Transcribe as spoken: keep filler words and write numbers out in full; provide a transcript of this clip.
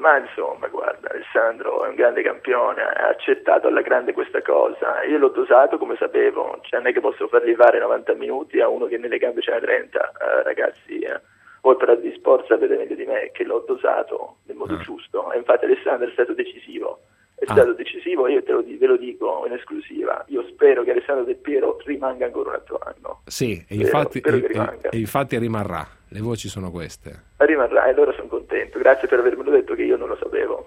Ma insomma, guarda, Alessandro è un grande campione, ha accettato alla grande questa cosa. Io l'ho dosato come sapevo, cioè non è che posso fargli fare novanta minuti a uno che nelle gambe ce n'ha trenta, eh, ragazzi. Eh. Voi per di sport sapete meglio di me che l'ho dosato nel modo Ah. giusto, e infatti Alessandro è stato decisivo. È Ah. stato decisivo, io te lo, ve lo dico in esclusiva. Io spero che Alessandro Del Piero rimanga ancora un altro anno. Sì, e Spero, infatti, spero che e, rimanga. e infatti rimarrà. Le voci sono queste. Rimarrà, e allora sono contento. Grazie per avermelo detto che io non lo sapevo.